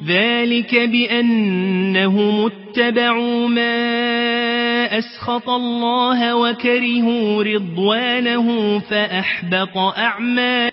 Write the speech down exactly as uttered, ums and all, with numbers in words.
ذلك بأنهم اتبعوا ما أسخط الله وكرهوا رضوانه فأحبط أعمالهم